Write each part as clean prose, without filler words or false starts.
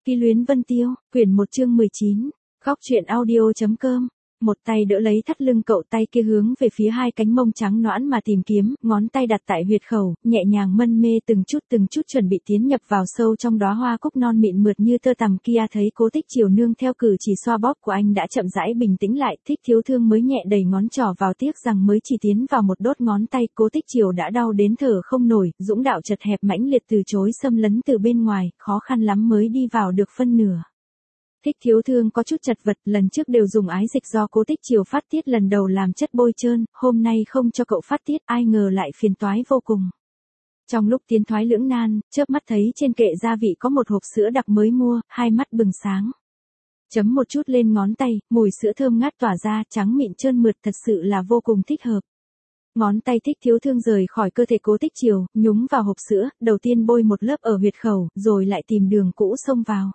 Ký luyến Vân Tiêu, quyển 1 chương 19, góc truyện audio.com. Một tay đỡ lấy thắt lưng cậu, tay kia hướng về phía hai cánh mông trắng nõn mà tìm kiếm, ngón tay đặt tại huyệt khẩu, nhẹ nhàng mân mê từng chút chuẩn bị tiến nhập vào sâu trong đóa hoa cúc non mịn mượt như tơ tằm kia. Thấy Cố Tích Chiều nương theo cử chỉ xoa bóp của anh đã chậm rãi bình tĩnh lại, Thích Thiếu Thương mới nhẹ đẩy ngón trỏ vào, tiếc rằng mới chỉ tiến vào một đốt ngón tay, Cố Tích Chiều đã đau đến thở không nổi, dũng đạo chật hẹp mãnh liệt từ chối xâm lấn từ bên ngoài, khó khăn lắm mới đi vào được phân nửa. Thích Thiếu Thương có chút chật vật, lần trước đều dùng ái dịch do Cố Tích Chiều phát tiết lần đầu làm chất bôi trơn, hôm nay không cho cậu phát tiết, ai ngờ lại phiền toái vô cùng. Trong lúc tiến thoái lưỡng nan, chớp mắt thấy trên kệ gia vị có một hộp sữa đặc mới mua, hai mắt bừng sáng. Chấm một chút lên ngón tay, mùi sữa thơm ngát tỏa ra, trắng mịn trơn mượt, thật sự là vô cùng thích hợp. Ngón tay Thích Thiếu Thương rời khỏi cơ thể Cố Tích Chiều, nhúng vào hộp sữa, đầu tiên bôi một lớp ở huyệt khẩu, rồi lại tìm đường cũ xông vào.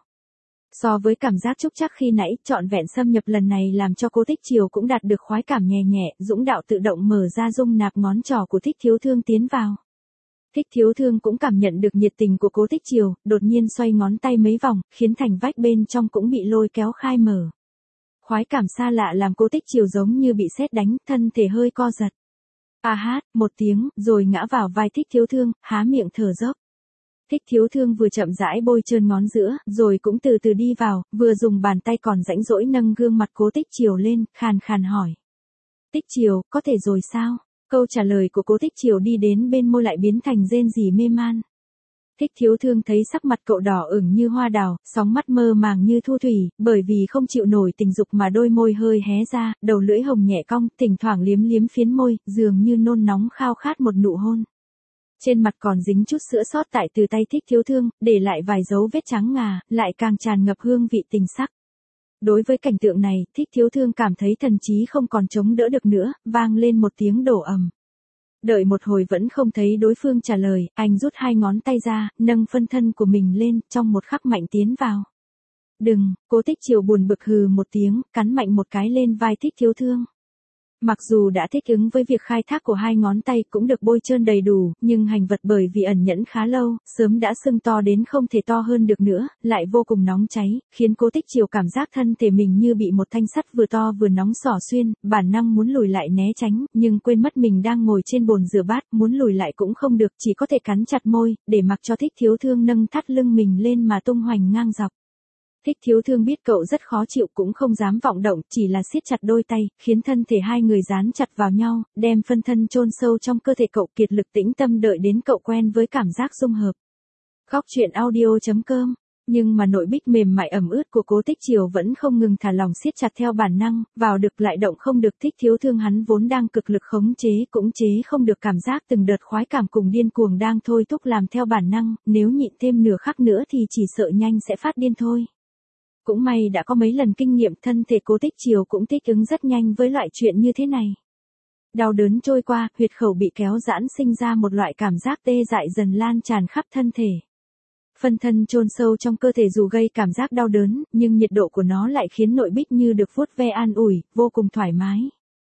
So với cảm giác trúc trắc khi nãy, trọn vẹn xâm nhập lần này làm cho Cố Tích Chiều cũng đạt được khoái cảm nhẹ nhẹ, dũng đạo tự động mở ra dung nạp ngón trỏ của Thích Thiếu Thương tiến vào. Thích Thiếu Thương cũng cảm nhận được nhiệt tình của Cố Tích Chiều, đột nhiên xoay ngón tay mấy vòng, khiến thành vách bên trong cũng bị lôi kéo khai mở. Khoái cảm xa lạ làm Cố Tích Chiều giống như bị sét đánh, thân thể hơi co giật. A hát, một tiếng, rồi ngã vào vai Thích Thiếu Thương, há miệng thở dốc. Thích Thiếu Thương vừa chậm rãi bôi trơn ngón giữa, rồi cũng từ từ đi vào, vừa dùng bàn tay còn rãnh rỗi nâng gương mặt Cố Tích Chiều lên, khàn khàn hỏi. Tích Chiều, có thể rồi sao? Câu trả lời của Cố Tích Chiều đi đến bên môi lại biến thành rên rỉ mê man. Thích Thiếu Thương thấy sắc mặt cậu đỏ ửng như hoa đào, sóng mắt mơ màng như thu thủy, bởi vì không chịu nổi tình dục mà đôi môi hơi hé ra, đầu lưỡi hồng nhẹ cong, thỉnh thoảng liếm liếm phiến môi, dường như nôn nóng khao khát một nụ hôn. Trên mặt còn dính chút sữa sót tại từ tay Thích Thiếu Thương, để lại vài dấu vết trắng ngà, lại càng tràn ngập hương vị tình sắc. Đối với cảnh tượng này, Thích Thiếu Thương cảm thấy thần trí không còn chống đỡ được nữa, vang lên một tiếng đổ ầm. Đợi một hồi vẫn không thấy đối phương trả lời, anh rút hai ngón tay ra, nâng phân thân của mình lên, trong một khắc mạnh tiến vào. Đừng, Cố Tích Chiều buồn bực hừ một tiếng, cắn mạnh một cái lên vai Thích Thiếu Thương. Mặc dù đã thích ứng với việc khai thác của hai ngón tay cũng được bôi trơn đầy đủ, nhưng hành vật bởi vì ẩn nhẫn khá lâu, sớm đã sưng to đến không thể to hơn được nữa, lại vô cùng nóng cháy, khiến Cố Tích Chiều cảm giác thân thể mình như bị một thanh sắt vừa to vừa nóng xỏ xuyên, bản năng muốn lùi lại né tránh, nhưng quên mất mình đang ngồi trên bồn rửa bát, muốn lùi lại cũng không được, chỉ có thể cắn chặt môi, để mặc cho Thích Thiếu Thương nâng thắt lưng mình lên mà tung hoành ngang dọc. Thích Thiếu Thương biết cậu rất khó chịu cũng không dám vọng động, chỉ là siết chặt đôi tay, khiến thân thể hai người dán chặt vào nhau, đem phân thân chôn sâu trong cơ thể cậu, kiệt lực tĩnh tâm đợi đến cậu quen với cảm giác dung hợp. Góc truyện audio.com. Nhưng mà nội bích mềm mại ẩm ướt của Cố Tích Chiều vẫn không ngừng thả lỏng siết chặt theo bản năng, vào được lại động không được. Thích Thiếu Thương hắn vốn đang cực lực khống chế cũng chế không được cảm giác từng đợt khoái cảm cùng điên cuồng đang thôi thúc làm theo bản năng, nếu nhịn thêm nửa khắc nữa thì chỉ sợ nhanh sẽ phát điên thôi. Cũng may đã có mấy lần kinh nghiệm, thân thể Cố Tích Chiều cũng thích ứng rất nhanh với loại chuyện như thế này. Đau đớn trôi qua, huyệt khẩu bị kéo giãn sinh ra một loại cảm giác tê dại dần lan tràn khắp thân thể. Phân thân chôn sâu trong cơ thể dù gây cảm giác đau đớn, nhưng nhiệt độ của nó lại khiến nội bích như được vuốt ve an ủi, vô cùng thoải mái.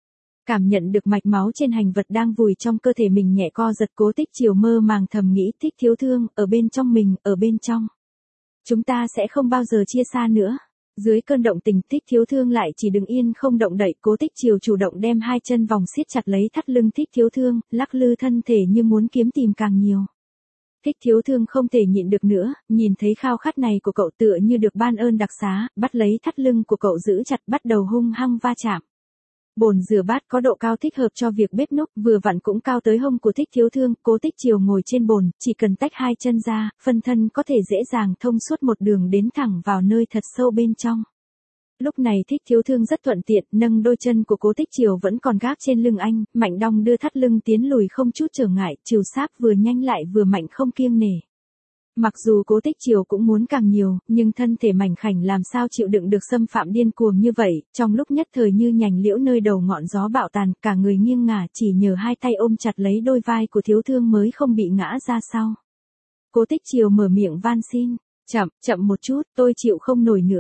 Cảm nhận được mạch máu trên hành vật đang vùi trong cơ thể mình nhẹ co giật, Cố Tích Chiều mơ màng thầm nghĩ, Thích Thiếu Thương, ở bên trong mình, ở bên trong. Chúng ta sẽ không bao giờ chia xa nữa. Dưới cơn động tình, Thích Thiếu Thương lại chỉ đứng yên không động đậy, Cố Tích Chiều chủ động đem hai chân vòng siết chặt lấy thắt lưng Thích Thiếu Thương, lắc lư thân thể như muốn kiếm tìm càng nhiều. Thích Thiếu Thương không thể nhịn được nữa, nhìn thấy khao khát này của cậu tựa như được ban ơn đặc xá, bắt lấy thắt lưng của cậu giữ chặt, bắt đầu hung hăng va chạm. Bồn rửa bát có độ cao thích hợp cho việc bếp núc, vừa vặn cũng cao tới hông của Thích Thiếu Thương. Cố Tích Chiều ngồi trên bồn, chỉ cần tách hai chân ra, phân thân có thể dễ dàng thông suốt một đường đến thẳng vào nơi thật sâu bên trong. Lúc này Thích Thiếu Thương rất thuận tiện, nâng đôi chân của Cố Tích Chiều vẫn còn gác trên lưng anh, mạnh đong đưa thắt lưng tiến lùi không chút trở ngại, chiều sáp vừa nhanh lại vừa mạnh không kiêng nể. Mặc dù Cố Tích Chiều cũng muốn càng nhiều, nhưng thân thể mảnh khảnh làm sao chịu đựng được xâm phạm điên cuồng như vậy, trong lúc nhất thời như nhành liễu nơi đầu ngọn gió bạo tàn, cả người nghiêng ngả, chỉ nhờ hai tay ôm chặt lấy đôi vai của Thiếu Thương mới không bị ngã ra sau. Cố Tích Chiều mở miệng van xin, chậm một chút, tôi chịu không nổi nữa.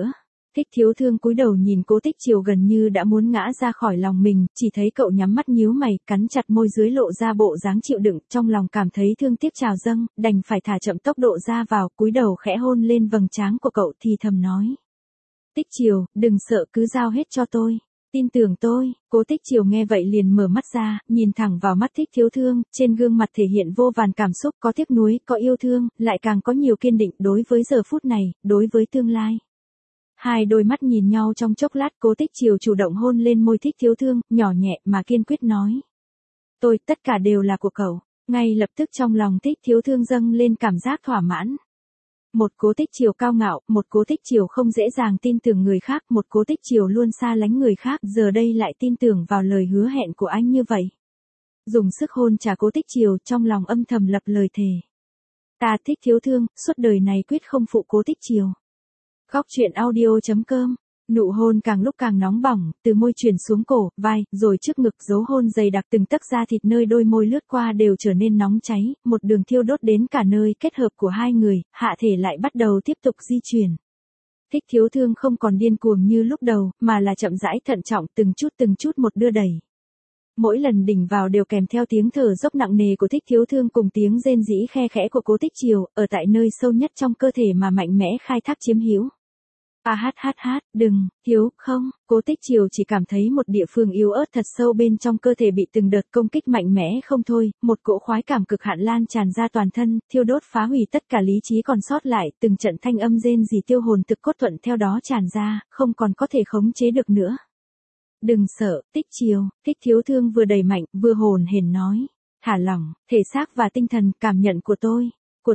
Thích Thiếu Thương cúi đầu nhìn Cố Tích Triều gần như đã muốn ngã ra khỏi lòng mình, chỉ thấy cậu nhắm mắt nhíu mày, cắn chặt môi dưới lộ ra bộ dáng chịu đựng, trong lòng cảm thấy thương tiếc trào dâng, đành phải thả chậm tốc độ ra vào, cúi đầu khẽ hôn lên vầng trán của cậu thì thầm nói. Tích Triều, đừng sợ, cứ giao hết cho tôi. Tin tưởng tôi. Cố Tích Triều nghe vậy liền mở mắt ra, nhìn thẳng vào mắt Thích Thiếu Thương, trên gương mặt thể hiện vô vàn cảm xúc, có tiếc nuối, có yêu thương, lại càng có nhiều kiên định đối với giờ phút này, đối với tương lai. Hai đôi mắt nhìn nhau trong chốc lát, Cố Tích Triều chủ động hôn lên môi Thích Thiếu Thương, nhỏ nhẹ mà kiên quyết nói. Tất cả đều là của cậu. Ngay lập tức trong lòng Thích Thiếu Thương dâng lên cảm giác thỏa mãn. Một Cố Tích Triều cao ngạo, một Cố Tích Triều không dễ dàng tin tưởng người khác, một Cố Tích Triều luôn xa lánh người khác, giờ đây lại tin tưởng vào lời hứa hẹn của anh như vậy. Dùng sức hôn trả Cố Tích Triều, trong lòng âm thầm lập lời thề. Ta Thích Thiếu Thương, suốt đời này quyết không phụ Cố Tích Triều. Góc truyện audio.com. Nụ hôn càng lúc càng nóng bỏng, từ môi truyền xuống cổ, vai, rồi trước ngực, dấu hôn dày đặc từng tấc da thịt nơi đôi môi lướt qua đều trở nên nóng cháy, một đường thiêu đốt đến cả nơi kết hợp của hai người, hạ thể lại bắt đầu tiếp tục di chuyển. Thích Thiếu Thương không còn điên cuồng như lúc đầu, mà là chậm rãi thận trọng từng chút một đưa đẩy. Mỗi lần đỉnh vào đều kèm theo tiếng thở dốc nặng nề của Thích Thiếu Thương cùng tiếng rên rỉ khe khẽ của Cố Tích Triều, ở tại nơi sâu nhất trong cơ thể mà mạnh mẽ khai thác chiếm hữu. Đừng, Thiếu, không, Cố Tích Triều chỉ cảm thấy một địa phương yếu ớt thật sâu bên trong cơ thể bị từng đợt công kích mạnh mẽ không thôi, một cỗ khoái cảm cực hạn lan tràn ra toàn thân, thiêu đốt phá hủy tất cả lý trí còn sót lại, từng trận thanh âm rên rỉ tiêu hồn thực cốt thuận theo đó tràn ra, không còn có thể khống chế được nữa. Đừng sợ, Tích Triều, Thích Thiếu Thương vừa đầy mạnh, vừa hồn hển nói. Thả lỏng, thể xác và tinh thần, cảm nhận của tôi.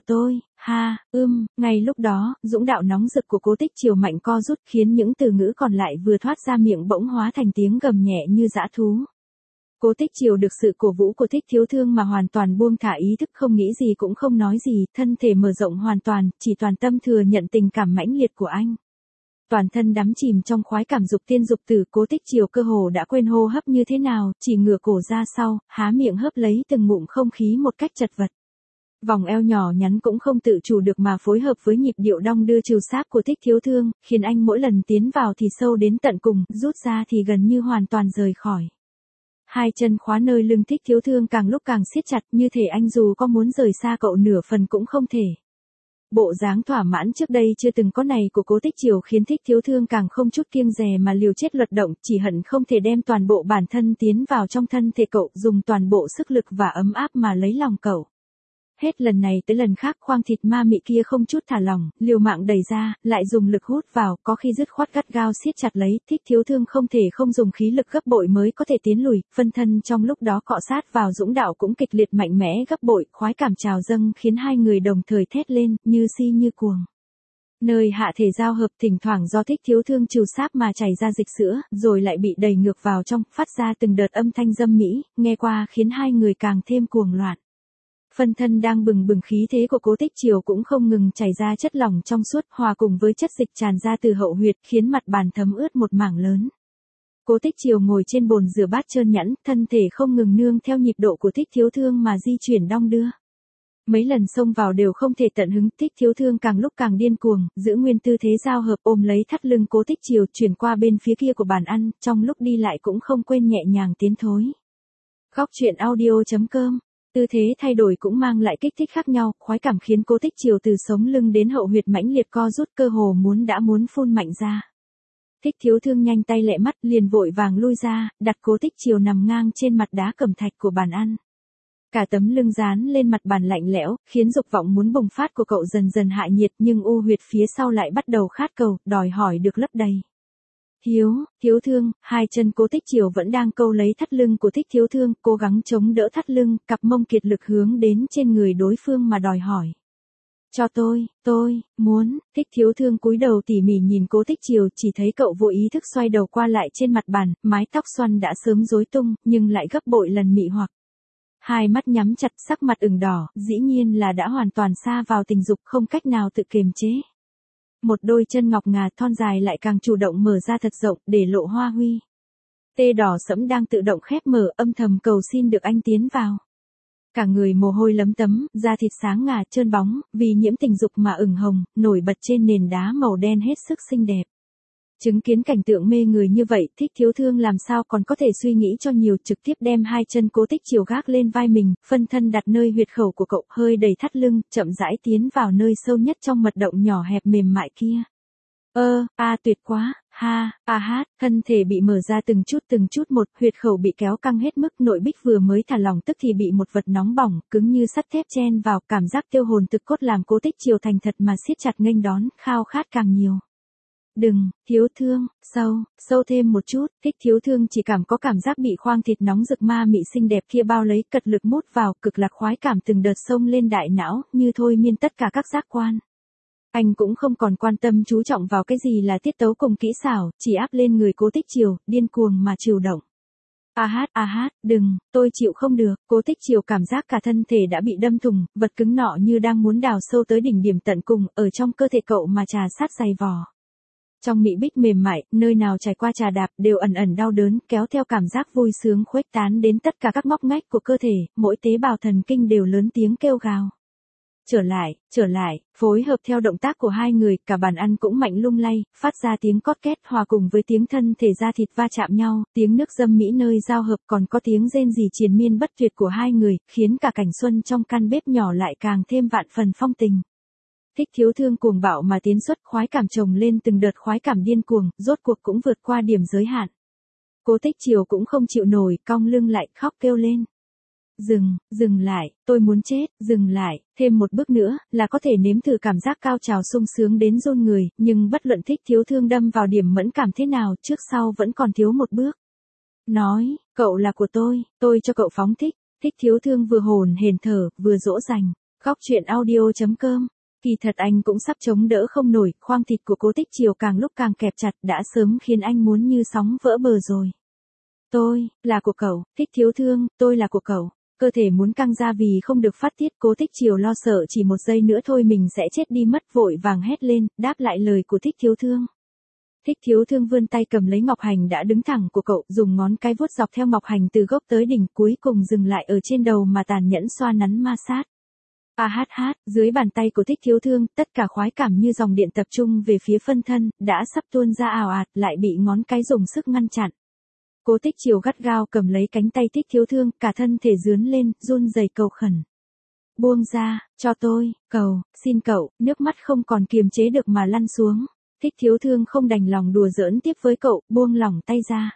Ngay lúc đó, dũng đạo nóng rực của Cố Tích Triều mạnh co rút khiến những từ ngữ còn lại vừa thoát ra miệng bỗng hóa thành tiếng gầm nhẹ như dã thú. Cố Tích Triều được sự cổ vũ của Thích Thiếu Thương mà hoàn toàn buông thả ý thức, không nghĩ gì cũng không nói gì, thân thể mở rộng hoàn toàn, chỉ toàn tâm thừa nhận tình cảm mãnh liệt của anh. Toàn thân đắm chìm trong khoái cảm dục tiên dục tử, Cố Tích Triều cơ hồ đã quên hô hấp như thế nào, chỉ ngửa cổ ra sau, há miệng hớp lấy từng ngụm không khí một cách chật vật. Vòng eo nhỏ nhắn cũng không tự chủ được mà phối hợp với nhịp điệu đong đưa trừu sáp của Thích Thiếu Thương, khiến anh mỗi lần tiến vào thì sâu đến tận cùng, rút ra thì gần như hoàn toàn rời khỏi. Hai chân khóa nơi lưng Thích Thiếu Thương càng lúc càng siết chặt, như thể anh dù có muốn rời xa cậu nửa phần cũng không thể. Bộ dáng thỏa mãn trước đây chưa từng có này của Cố Tích Triều khiến Thích Thiếu Thương càng không chút kiêng dè mà liều chết luật động, chỉ hận không thể đem toàn bộ bản thân tiến vào trong thân thể cậu, dùng toàn bộ sức lực và ấm áp mà lấy lòng cậu. Hết lần này tới lần khác khoang thịt ma mị kia không chút thả lỏng, liều mạng đẩy ra, lại dùng lực hút vào, có khi dứt khoát gắt gao siết chặt lấy, Thích Thiếu Thương không thể không dùng khí lực gấp bội mới có thể tiến lùi, phân thân trong lúc đó cọ sát vào dũng đạo cũng kịch liệt mạnh mẽ gấp bội, khoái cảm trào dâng khiến hai người đồng thời thét lên, như si như cuồng. Nơi hạ thể giao hợp thỉnh thoảng do Thích Thiếu Thương trừ sáp mà chảy ra dịch sữa, rồi lại bị đẩy ngược vào trong, phát ra từng đợt âm thanh dâm mỹ, nghe qua khiến hai người càng thêm cuồng loạn. Phân thân đang bừng bừng khí thế của Cố Tích Triều cũng không ngừng chảy ra chất lỏng trong suốt, hòa cùng với chất dịch tràn ra từ hậu huyệt, khiến mặt bàn thấm ướt một mảng lớn. Cố Tích Triều ngồi trên bồn rửa bát trơn nhẵn, thân thể không ngừng nương theo nhịp độ của Thích Thiếu Thương mà di chuyển đong đưa. Mấy lần xông vào đều không thể tận hứng, Thích Thiếu Thương càng lúc càng điên cuồng, giữ nguyên tư thế giao hợp ôm lấy thắt lưng Cố Tích Triều chuyển qua bên phía kia của bàn ăn, trong lúc đi lại cũng không quên nhẹ nhàng tiến thối. Góc truyện audio.com. Tư thế thay đổi cũng mang lại kích thích khác nhau, khoái cảm khiến Cố Tích Triều từ sống lưng đến hậu huyệt mãnh liệt co rút, cơ hồ muốn phun mạnh ra. Thích Thiếu Thương nhanh tay lẹ mắt liền vội vàng lui ra, đặt Cố Tích Triều nằm ngang trên mặt đá cẩm thạch của bàn ăn. Cả tấm lưng dán lên mặt bàn lạnh lẽo, khiến dục vọng muốn bùng phát của cậu dần dần hạ nhiệt, nhưng u huyệt phía sau lại bắt đầu khát cầu, đòi hỏi được lấp đầy. Thiếu Thương, hai chân Cố Tích Triều vẫn đang câu lấy thắt lưng của Thích Thiếu Thương, cố gắng chống đỡ thắt lưng, cặp mông kiệt lực hướng đến trên người đối phương mà đòi hỏi. Cho tôi muốn, Thích Thiếu Thương cúi đầu tỉ mỉ nhìn Cố Tích Triều, chỉ thấy cậu vô ý thức xoay đầu qua lại trên mặt bàn, mái tóc xoăn đã sớm rối tung, nhưng lại gấp bội lần mị hoặc. Hai mắt nhắm chặt, sắc mặt ửng đỏ, dĩ nhiên là đã hoàn toàn sa vào tình dục, không cách nào tự kiềm chế. Một đôi chân ngọc ngà thon dài lại càng chủ động mở ra thật rộng, để lộ hoa huy. Tê đỏ sẫm đang tự động khép mở, âm thầm cầu xin được anh tiến vào. Cả người mồ hôi lấm tấm, da thịt sáng ngà trơn bóng, vì nhiễm tình dục mà ửng hồng, nổi bật trên nền đá màu đen hết sức xinh đẹp. Chứng kiến cảnh tượng mê người như vậy, Thích Thiếu Thương làm sao còn có thể suy nghĩ cho nhiều, trực tiếp đem hai chân Cố Tích Chiều gác lên vai mình, phân thân đặt nơi huyệt khẩu của cậu, hơi đẩy thắt lưng, chậm rãi tiến vào nơi sâu nhất trong mật động nhỏ hẹp mềm mại kia. Tuyệt quá, hát, thân thể bị mở ra từng chút một, huyệt khẩu bị kéo căng hết mức, nội bích vừa mới thả lỏng tức thì bị một vật nóng bỏng, cứng như sắt thép chen vào, cảm giác tiêu hồn thực cốt làm Cố Tích Chiều thành thật mà siết chặt nghênh đón, khao khát càng nhiều. Đừng, Thiếu Thương, sâu thêm một chút, Thích Thiếu Thương chỉ có cảm giác bị khoang thịt nóng rực ma mị xinh đẹp kia bao lấy, cật lực mút vào, cực lạc khoái cảm từng đợt xông lên đại não, như thôi miên tất cả các giác quan. Anh cũng không còn quan tâm chú trọng vào cái gì là tiết tấu cùng kỹ xảo, chỉ áp lên người Cố Tích Chiều, điên cuồng mà chiều động. Hát, đừng, tôi chịu không được, Cố Tích Chiều cảm giác cả thân thể đã bị đâm thủng, vật cứng nọ như đang muốn đào sâu tới đỉnh điểm tận cùng, ở trong cơ thể cậu mà trà sát dày vò. Trong mị bích mềm mại, nơi nào trải qua trà đạp đều ẩn ẩn đau đớn, kéo theo cảm giác vui sướng khuếch tán đến tất cả các ngóc ngách của cơ thể, mỗi tế bào thần kinh đều lớn tiếng kêu gào. Trở lại, phối hợp theo động tác của hai người, cả bàn ăn cũng mạnh lung lay, phát ra tiếng cót két hòa cùng với tiếng thân thể da thịt va chạm nhau, tiếng nước dâm mỹ nơi giao hợp còn có tiếng rên rỉ triền miên bất tuyệt của hai người, khiến cả cảnh xuân trong căn bếp nhỏ lại càng thêm vạn phần phong tình. Thích Thiếu Thương cuồng bạo mà tiến xuất, khoái cảm chồng lên từng đợt khoái cảm điên cuồng, rốt cuộc cũng vượt qua điểm giới hạn. Cố Tích Chiều cũng không chịu nổi, cong lưng lại, khóc kêu lên. Dừng lại, tôi muốn chết, dừng lại, thêm một bước nữa, là có thể nếm thử cảm giác cao trào sung sướng đến run người, nhưng bất luận Thích Thiếu Thương đâm vào điểm mẫn cảm thế nào, trước sau vẫn còn thiếu một bước. Nói, cậu là của tôi cho cậu phóng thích, Thích Thiếu Thương vừa hồn hển thở, vừa dỗ dành, khóc chuyện audio.com. Kỳ thật anh cũng sắp chống đỡ không nổi, khoang thịt của Cố Tích Chiều càng lúc càng kẹp chặt, đã sớm khiến anh muốn như sóng vỡ bờ rồi. Tôi, là của cậu, Thích Thiếu Thương, tôi là của cậu. Cơ thể muốn căng ra vì không được phát tiết, Cố Tích Chiều lo sợ chỉ một giây nữa thôi mình sẽ chết đi mất, vội vàng hét lên, đáp lại lời của Thích Thiếu Thương. Thích Thiếu Thương vươn tay cầm lấy ngọc hành đã đứng thẳng của cậu, dùng ngón cái vuốt dọc theo ngọc hành từ gốc tới đỉnh, cuối cùng dừng lại ở trên đầu mà tàn nhẫn xoa nắn ma sát. Hát, dưới bàn tay của Thích Thiếu Thương, tất cả khoái cảm như dòng điện tập trung về phía phân thân, đã sắp tuôn ra ào ạt, lại bị ngón cái dùng sức ngăn chặn. Cố Tích Chiều gắt gao cầm lấy cánh tay Thích Thiếu Thương, cả thân thể rướn lên, run rẩy cầu khẩn. Buông ra, cho tôi, xin cậu, nước mắt không còn kiềm chế được mà lăn xuống. Thích Thiếu Thương không đành lòng đùa giỡn tiếp với cậu, buông lỏng tay ra.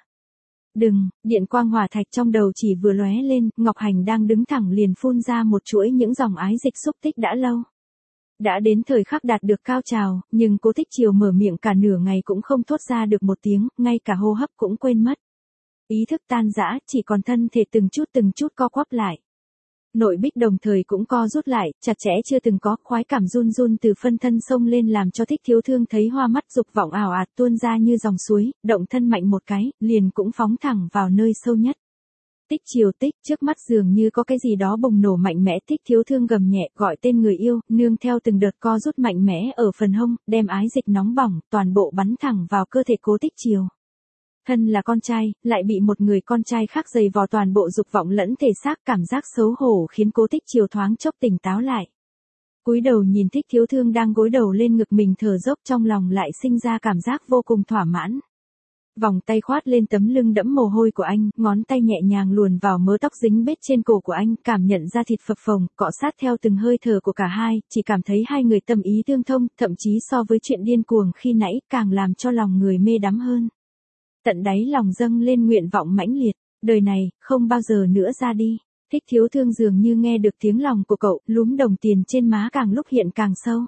Đừng, điện quang hỏa thạch trong đầu chỉ vừa lóe lên, Ngọc Hành đang đứng thẳng liền phun ra một chuỗi những dòng ái dịch xúc tích đã lâu. Đã đến thời khắc đạt được cao trào, nhưng Cố Tích Chiều mở miệng cả nửa ngày cũng không thốt ra được một tiếng, ngay cả hô hấp cũng quên mất. Ý thức tan rã, chỉ còn thân thể từng chút co quắp lại. Nội bích đồng thời cũng co rút lại, chặt chẽ chưa từng có, khoái cảm run run từ phân thân xông lên làm cho Thích Thiếu Thương thấy hoa mắt dục vọng ảo ạt tuôn ra như dòng suối, động thân mạnh một cái, liền cũng phóng thẳng vào nơi sâu nhất. Tích Chiều tích, trước mắt dường như có cái gì đó bùng nổ mạnh mẽ, Thích Thiếu Thương gầm nhẹ, gọi tên người yêu, nương theo từng đợt co rút mạnh mẽ ở phần hông, đem ái dịch nóng bỏng, toàn bộ bắn thẳng vào cơ thể Cố Tích Chiều. Thân là con trai, lại bị một người con trai khác giày vò toàn bộ dục vọng lẫn thể xác, cảm giác xấu hổ khiến Cố Tích Chiều thoáng chốc tỉnh táo lại. Cúi đầu nhìn Thích Thiếu Thương đang gối đầu lên ngực mình thở dốc, trong lòng lại sinh ra cảm giác vô cùng thỏa mãn. Vòng tay khoát lên tấm lưng đẫm mồ hôi của anh, ngón tay nhẹ nhàng luồn vào mớ tóc dính bết trên cổ của anh, cảm nhận ra thịt phập phồng, cọ sát theo từng hơi thở của cả hai, chỉ cảm thấy hai người tâm ý tương thông, thậm chí so với chuyện điên cuồng khi nãy, càng làm cho lòng người mê đắm hơn. Tận đáy lòng dâng lên nguyện vọng mãnh liệt, đời này, không bao giờ nữa ra đi. Thích Thiếu Thương dường như nghe được tiếng lòng của cậu, lúm đồng tiền trên má càng lúc hiện càng sâu.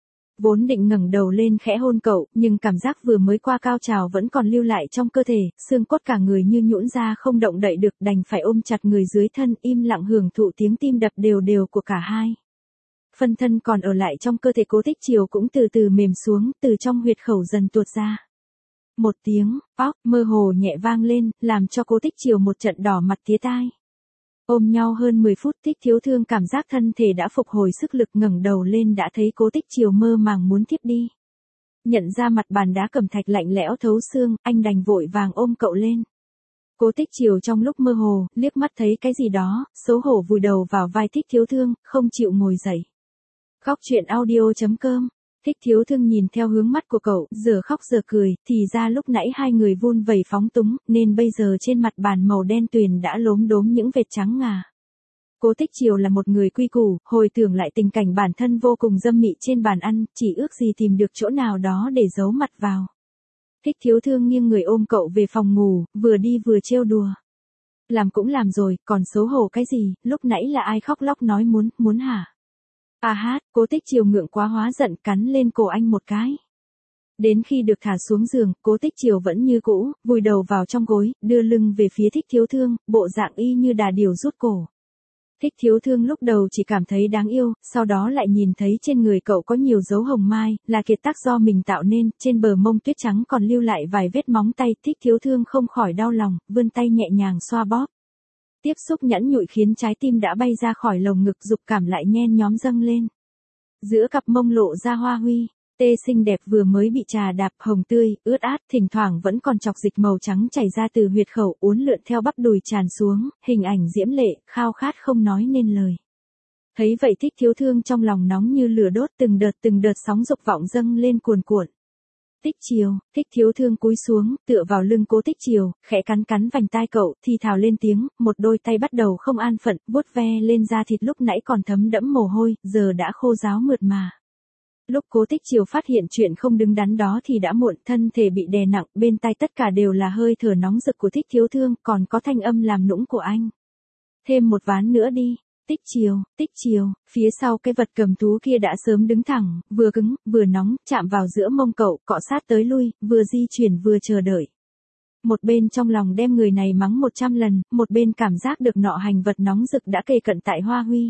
Vốn định ngẩng đầu lên khẽ hôn cậu, nhưng cảm giác vừa mới qua cao trào vẫn còn lưu lại trong cơ thể, xương cốt cả người như nhũn ra không động đậy được, đành phải ôm chặt người dưới thân, im lặng hưởng thụ tiếng tim đập đều đều của cả hai. Phân thân còn ở lại trong cơ thể Cố Tích Chiều cũng từ từ mềm xuống, từ trong huyệt khẩu dần tuột ra. Một tiếng, óc, mơ hồ nhẹ vang lên, làm cho Cố Tích Chiều một trận đỏ mặt tía tai. Ôm nhau hơn 10 phút, Thích Thiếu Thương cảm giác thân thể đã phục hồi sức lực, ngẩng đầu lên đã thấy Cố Tích Chiều mơ màng muốn thiếp đi. Nhận ra mặt bàn đá cẩm thạch lạnh lẽo thấu xương, anh đành vội vàng ôm cậu lên. Cố Tích Chiều trong lúc mơ hồ, liếc mắt thấy cái gì đó, xấu hổ vùi đầu vào vai Thích Thiếu Thương, không chịu ngồi dậy. Khóc chuyện audio.com Thích Thiếu Thương nhìn theo hướng mắt của cậu, giờ khóc giờ cười, thì ra lúc nãy hai người vun vẩy phóng túng, nên bây giờ trên mặt bàn màu đen tuyền đã lốm đốm những vệt trắng ngà. Cố Tích Triều là một người quy củ, hồi tưởng lại tình cảnh bản thân vô cùng dâm mị trên bàn ăn, chỉ ước gì tìm được chỗ nào đó để giấu mặt vào. Thích Thiếu Thương nghiêng người ôm cậu về phòng ngủ, vừa đi vừa trêu đùa. Làm cũng làm rồi, còn xấu hổ cái gì, lúc nãy là ai khóc lóc nói muốn hả? À hát, Cố Tích Triều ngượng quá hóa giận cắn lên cổ anh một cái. Đến khi được thả xuống giường, Cố Tích Triều vẫn như cũ, vùi đầu vào trong gối, đưa lưng về phía Thích Thiếu Thương, bộ dạng y như đà điểu rút cổ. Thích Thiếu Thương lúc đầu chỉ cảm thấy đáng yêu, sau đó lại nhìn thấy trên người cậu có nhiều dấu hồng mai, là kiệt tác do mình tạo nên, trên bờ mông tuyết trắng còn lưu lại vài vết móng tay, Thích Thiếu Thương không khỏi đau lòng, vươn tay nhẹ nhàng xoa bóp. Tiếp xúc nhẵn nhụi khiến trái tim đã bay ra khỏi lồng ngực, dục cảm lại nhen nhóm dâng lên. Giữa cặp mông lộ ra hoa huy, tê xinh đẹp vừa mới bị trà đạp hồng tươi, ướt át, thỉnh thoảng vẫn còn chọc dịch màu trắng chảy ra từ huyệt khẩu uốn lượn theo bắp đùi tràn xuống, hình ảnh diễm lệ, khao khát không nói nên lời. Thấy vậy Thích Thiếu Thương trong lòng nóng như lửa đốt, từng đợt sóng dục vọng dâng lên cuồn cuộn. Tích Triều, Thích Thiếu Thương cúi xuống, tựa vào lưng Cố Tích Triều, khẽ cắn vành tai cậu, thì thào lên tiếng, một đôi tay bắt đầu không an phận, vuốt ve lên da thịt lúc nãy còn thấm đẫm mồ hôi, giờ đã khô ráo mượt mà. Lúc Cố Tích Triều phát hiện chuyện không đứng đắn đó thì đã muộn, thân thể bị đè nặng, bên tai tất cả đều là hơi thở nóng rực của Thích Thiếu Thương, còn có thanh âm làm nũng của anh. Thêm một ván nữa đi. Tích Triều, phía sau cái vật cầm thú kia đã sớm đứng thẳng, vừa cứng, vừa nóng, chạm vào giữa mông cậu, cọ sát tới lui, vừa di chuyển vừa chờ đợi. Một bên trong lòng đem người này mắng 100 lần, một bên cảm giác được nọ hành vật nóng rực đã kề cận tại hoa huy.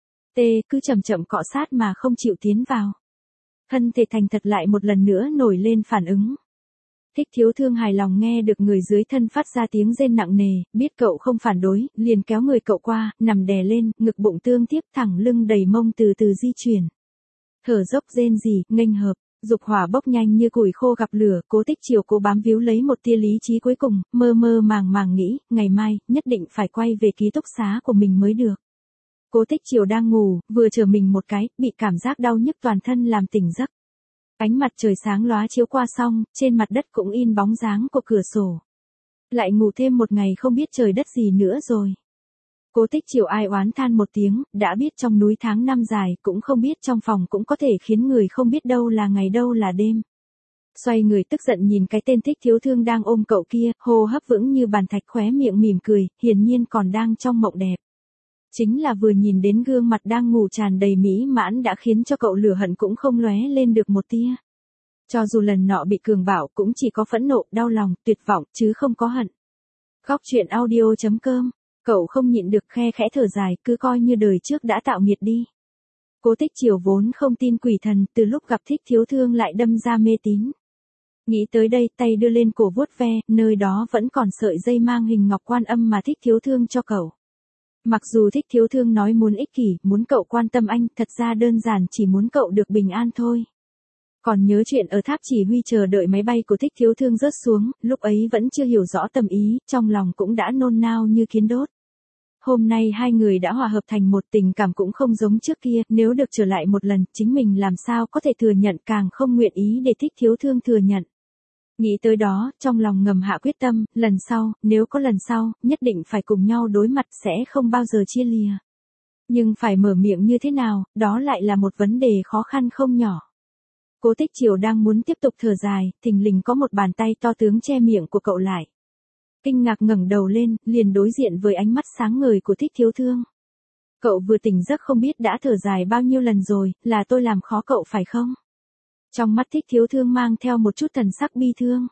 Cứ chậm chậm cọ sát mà không chịu tiến vào. Thân thể thành thật lại một lần nữa nổi lên phản ứng. Thích Thiếu Thương hài lòng nghe được người dưới thân phát ra tiếng rên nặng nề, biết cậu không phản đối, liền kéo người cậu qua, nằm đè lên, ngực bụng tương tiếp thẳng lưng đầy mông từ từ di chuyển. Thở dốc rên rỉ, nghênh hợp, dục hỏa bốc nhanh như củi khô gặp lửa, Cố Tích Triều cố bám víu lấy một tia lý trí cuối cùng, mơ màng nghĩ, ngày mai, nhất định phải quay về ký túc xá của mình mới được. Cố Tích Triều đang ngủ, vừa trở mình một cái, bị cảm giác đau nhức toàn thân làm tỉnh giấc. Ánh mặt trời sáng lóa chiếu qua xong, trên mặt đất cũng in bóng dáng của cửa sổ. Lại ngủ thêm một ngày không biết trời đất gì nữa rồi. Cố Tích Triều ai oán than một tiếng, đã biết trong núi tháng năm dài, cũng không biết trong phòng cũng có thể khiến người không biết đâu là ngày đâu là đêm. Xoay người tức giận nhìn cái tên Thích Thiếu Thương đang ôm cậu kia, hô hấp vững như bàn thạch, khóe miệng mỉm cười, hiển nhiên còn đang trong mộng đẹp. Chính là vừa nhìn đến gương mặt đang ngủ tràn đầy mỹ mãn đã khiến cho cậu lửa hận cũng không lóe lên được một tia. Cho dù lần nọ bị cường bạo cũng chỉ có phẫn nộ, đau lòng, tuyệt vọng, chứ không có hận. Góc truyện audio.com, cậu không nhịn được khe khẽ thở dài, cứ coi như đời trước đã tạo nghiệt đi. Cố Tích Triều vốn không tin quỷ thần, từ lúc gặp Thích Thiếu Thương lại đâm ra mê tín. Nghĩ tới đây, tay đưa lên cổ vuốt ve, nơi đó vẫn còn sợi dây mang hình ngọc Quan Âm mà Thích Thiếu Thương cho cậu. Mặc dù Thích Thiếu Thương nói muốn ích kỷ, muốn cậu quan tâm anh, thật ra đơn giản chỉ muốn cậu được bình an thôi. Còn nhớ chuyện ở tháp chỉ huy chờ đợi máy bay của Thích Thiếu Thương rớt xuống, lúc ấy vẫn chưa hiểu rõ tâm ý, trong lòng cũng đã nôn nao như kiến đốt. Hôm nay hai người đã hòa hợp thành một, tình cảm cũng không giống trước kia, nếu được trở lại một lần, chính mình làm sao có thể thừa nhận, càng không nguyện ý để Thích Thiếu Thương thừa nhận. Nghĩ tới đó, trong lòng ngầm hạ quyết tâm, lần sau, nếu có lần sau, nhất định phải cùng nhau đối mặt, sẽ không bao giờ chia lìa. Nhưng phải mở miệng như thế nào, đó lại là một vấn đề khó khăn không nhỏ. Cố Tích Triều đang muốn tiếp tục thở dài, thình lình có một bàn tay to tướng che miệng của cậu lại. Kinh ngạc ngẩng đầu lên, liền đối diện với ánh mắt sáng ngời của Thích Thiếu Thương. Cậu vừa tỉnh giấc không biết đã thở dài bao nhiêu lần rồi, là tôi làm khó cậu phải không? Trong mắt Thích Thiếu Thương mang theo một chút thần sắc bi thương.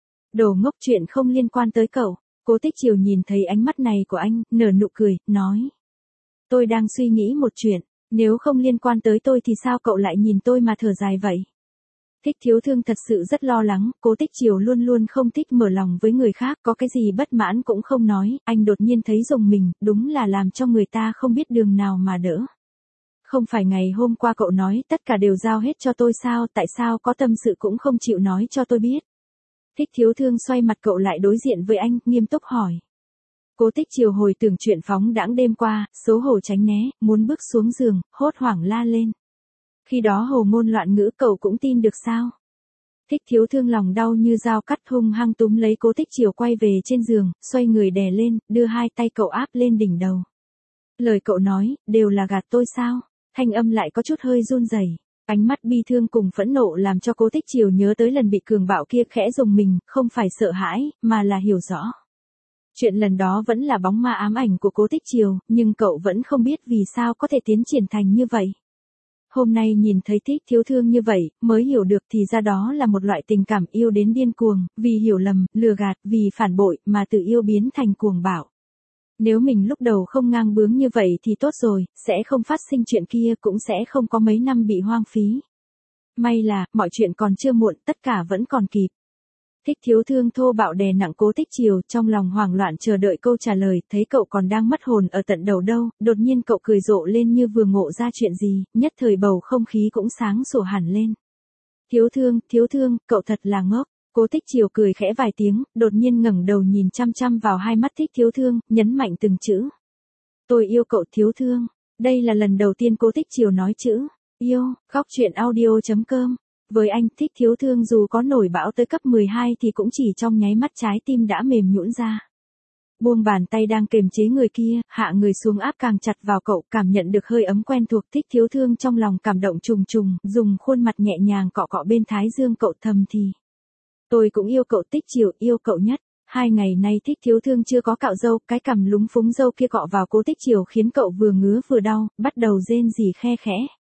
Đồ ngốc, chuyện không liên quan tới cậu. Cố Tích Triều nhìn thấy ánh mắt này của anh, nở nụ cười, nói. Tôi đang suy nghĩ một chuyện, nếu không liên quan tới tôi thì sao cậu lại nhìn tôi mà thở dài vậy? Thích Thiếu Thương thật sự rất lo lắng, Cố Tích Triều luôn luôn không thích mở lòng với người khác, có cái gì bất mãn cũng không nói, anh đột nhiên thấy rùng mình, đúng là làm cho người ta không biết đường nào mà đỡ. Không phải ngày hôm qua cậu nói tất cả đều giao hết cho tôi sao, tại sao có tâm sự cũng không chịu nói cho tôi biết? Thích Thiếu Thương xoay mặt cậu lại đối diện với anh, nghiêm túc hỏi. Cố Tích Triều hồi tưởng chuyện phóng đãng đêm qua, xấu hổ tránh né, muốn bước xuống giường, hốt hoảng la lên. Khi đó hồ ngôn loạn ngữ cậu cũng tin được sao? Thích Thiếu Thương lòng đau như dao cắt hung hăng túm lấy Cố Tích Chiều quay về trên giường, xoay người đè lên, đưa hai tay cậu áp lên đỉnh đầu. Lời cậu nói, đều là gạt tôi sao? Thanh âm lại có chút hơi run rẩy. Ánh mắt bi thương cùng phẫn nộ làm cho Cố Tích Chiều nhớ tới lần bị cường bạo kia, khẽ rùng mình, không phải sợ hãi, mà là hiểu rõ. Chuyện lần đó vẫn là bóng ma ám ảnh của Cố Tích Chiều, nhưng cậu vẫn không biết vì sao có thể tiến triển thành như vậy. Hôm nay nhìn thấy Thích Thiếu Thương như vậy, mới hiểu được thì ra đó là một loại tình cảm yêu đến điên cuồng, vì hiểu lầm, lừa gạt, vì phản bội, mà tự yêu biến thành cuồng bạo. Nếu mình lúc đầu không ngang bướng như vậy thì tốt rồi, sẽ không phát sinh chuyện kia, cũng sẽ không có mấy năm bị hoang phí. May là, mọi chuyện còn chưa muộn, tất cả vẫn còn kịp. Thích Thiếu Thương thô bạo đè nặng Cố Tích Chiều, trong lòng hoảng loạn chờ đợi câu trả lời, thấy cậu còn đang mất hồn ở tận đầu đâu, đột nhiên cậu cười rộ lên như vừa ngộ ra chuyện gì, nhất thời bầu không khí cũng sáng sủa hẳn lên. Thiếu Thương, cậu thật là ngốc. Cố Tích Chiều cười khẽ vài tiếng, đột nhiên ngẩng đầu nhìn chăm chăm vào hai mắt Thích Thiếu Thương, nhấn mạnh từng chữ. Tôi yêu cậu Thiếu Thương. Đây là lần đầu tiên Cố Tích Chiều nói chữ yêu. Góc truyện audio.com. Với anh, Thích Thiếu Thương dù có nổi bão tới cấp 12 thì cũng chỉ trong nháy mắt trái tim đã mềm nhũn ra. Buông bàn tay đang kềm chế người kia, hạ người xuống áp càng chặt vào cậu, cảm nhận được hơi ấm quen thuộc. Thích Thiếu Thương trong lòng cảm động trùng trùng, dùng khuôn mặt nhẹ nhàng cọ cọ bên thái dương cậu, thầm thì. Tôi cũng yêu cậu Tích Chiều, yêu cậu nhất. 2 ngày nay Thích Thiếu Thương chưa có cạo râu, cái cằm lúng phúng râu kia cọ vào Cố Tích Chiều khiến cậu vừa ngứa vừa đau, bắt đầu rên rỉ khe khẽ.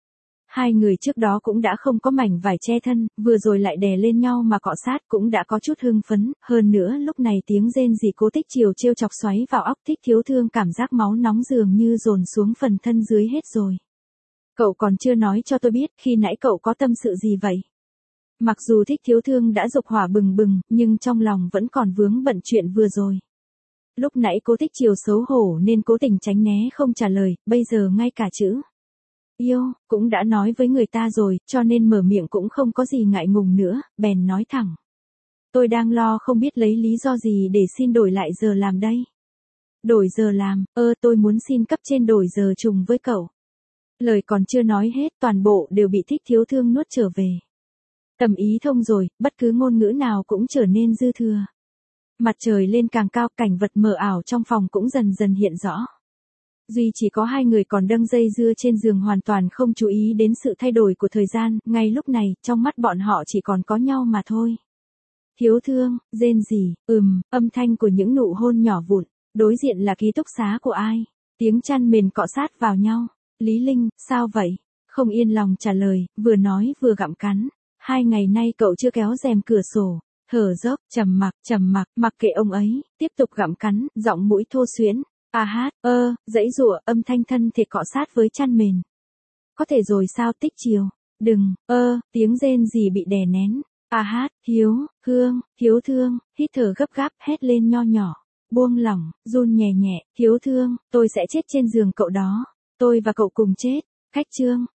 Hai người trước đó cũng đã không có mảnh vải che thân, vừa rồi lại đè lên nhau mà cọ sát, cũng đã có chút hưng phấn, hơn nữa lúc này tiếng rên rỉ Cố Tích Chiều trêu chọc xoáy vào óc Thích Thiếu Thương, cảm giác máu nóng dường như dồn xuống phần thân dưới hết rồi. Cậu còn chưa nói cho tôi biết, khi nãy cậu có tâm sự gì vậy? Mặc dù Thích Thiếu Thương đã dục hỏa bừng bừng, nhưng trong lòng vẫn còn vướng bận chuyện vừa rồi. Lúc nãy Cố Tích Chiều xấu hổ nên cố tình tránh né không trả lời, bây giờ ngay cả chữ yêu cũng đã nói với người ta rồi, cho nên mở miệng cũng không có gì ngại ngùng nữa, bèn nói thẳng. Tôi đang lo không biết lấy lý do gì để xin đổi lại giờ làm đây. Đổi giờ làm, tôi muốn xin cấp trên đổi giờ trùng với cậu. Lời còn chưa nói hết, toàn bộ đều bị Thích Thiếu Thương nuốt trở về. Tầm ý thông rồi, bất cứ ngôn ngữ nào cũng trở nên dư thừa. Mặt trời lên càng cao, cảnh vật mờ ảo trong phòng cũng dần dần hiện rõ. Duy chỉ có hai người còn đang dây dưa trên giường, hoàn toàn không chú ý đến sự thay đổi của thời gian, ngay lúc này, trong mắt bọn họ chỉ còn có nhau mà thôi. Thiếu Thương, rên rỉ, âm thanh của những nụ hôn nhỏ vụn, đối diện là ký túc xá của ai? Tiếng chăn mền cọ sát vào nhau. Lý Linh, sao vậy? Không yên lòng trả lời, vừa nói vừa gặm cắn. 2 ngày nay cậu chưa kéo rèm cửa sổ, thở dốc, trầm mặc, mặc kệ ông ấy, tiếp tục gặm cắn, giọng mũi thô xuyễn. Dãy giụa, âm thanh thân thể cọ sát với chăn mền. Có thể rồi sao Tích Chiều? Đừng, tiếng rên gì bị đè nén. Thiếu Thương, hít thở gấp gáp, hét lên nho nhỏ. Buông lỏng, run nhẹ nhẹ, Thiếu Thương, tôi sẽ chết trên giường cậu đó. Tôi và cậu cùng chết. Khách trương,